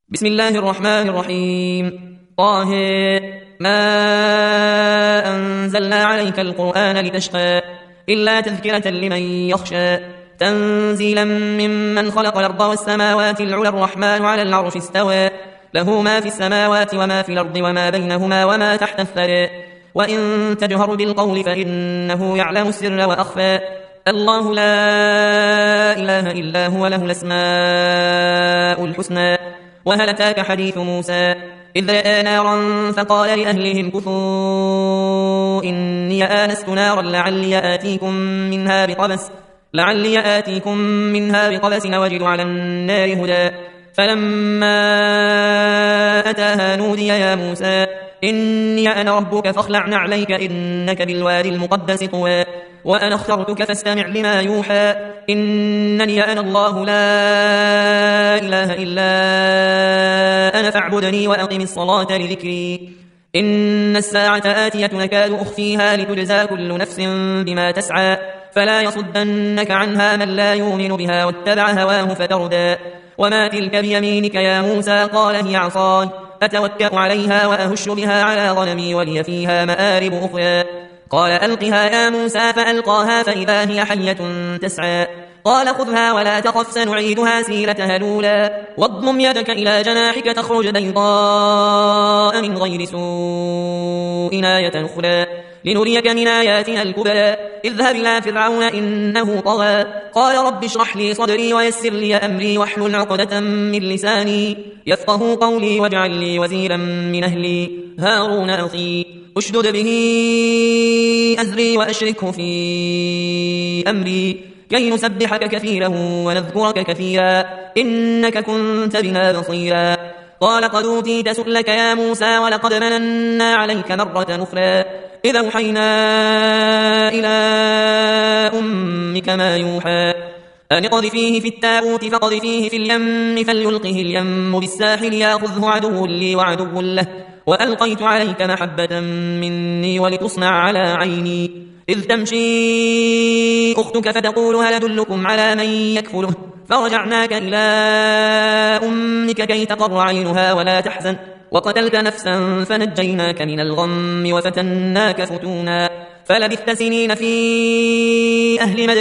بسم الله الرحمن الرحيم. طه ما أنزلنا عليك القرآن لتشقى إلا تذكرة لمن يخشى تنزيلا ممن خلق الأرض والسماوات العلى الرحمن على العرش استوى له ما في السماوات وما في الأرض وما بينهما وما تحت الثرى وإن تجهر بالقول فإنه يعلم السر وأخفى الله لا إله إلا هو له الأسماء الحسنى. وهل أتاك حديث موسى إذ رأى نارا فقال لأهلهم كثوا إني آنست نارا لعلي آتيكم منها بقبس وجد على النار هدى فلما أتاها نودي يا موسى إني أنا ربك فاخلع نعليك إنك بالوادي المقدس طوى وأنا اخترتك فاستمع لما يوحى إنني أنا الله لا إله إلا أنا فاعبدني وأقم الصلاة لذكري إن الساعة آتية نكاد أخفيها لتجزى كل نفس بما تسعى فلا يصدنك عنها من لا يؤمن بها واتبع هواه فتردى وما تلك بيمينك يا موسى قال هي عصاي أتوكأ عليها وأهش بها على غنمي ولي فيها مآرب أخرى قال ألقها يا موسى فألقاها فإذا هي حية تسعى قال خذها ولا تخف سنعيدها سيرتها الأولى واضمم يدك إلى جناحك تخرج بيضاء من غير سوء آية أخرى لنريك من آياتنا الكبرى اذهب إلى فرعون إنه طغى قال رب اشرح لي صدري ويسر لي أمري واحلل عقدة من لساني يفقه قولي واجعل لي وزيرا من أهلي هارون أخي اشدد به أزري وأشركه في أمري كي نسبحك كثيرا ونذكرك كثيرا إنك كنت بنا بصيرا قال قد أوتيت سؤلك يا موسى ولقد مننا عليك مرة أخرى إذا أوحينا إلى أمك ما يوحى أن اقذفيه في التابوت فاقذفيه في اليم فليلقه اليم بالساحل يأخذه عدو لي وعدو له وألقيت عليك محبة مني ولتصنع على عيني إذ تمشي أختك فتقول هل أدلكم على من يكفله فرجعناك إلى أمك كي تقر عينها ولا تحزن وقتلت نفسا فنجيناك من الغم وفتناك فتونا فلبثت سنين في أهل مدينة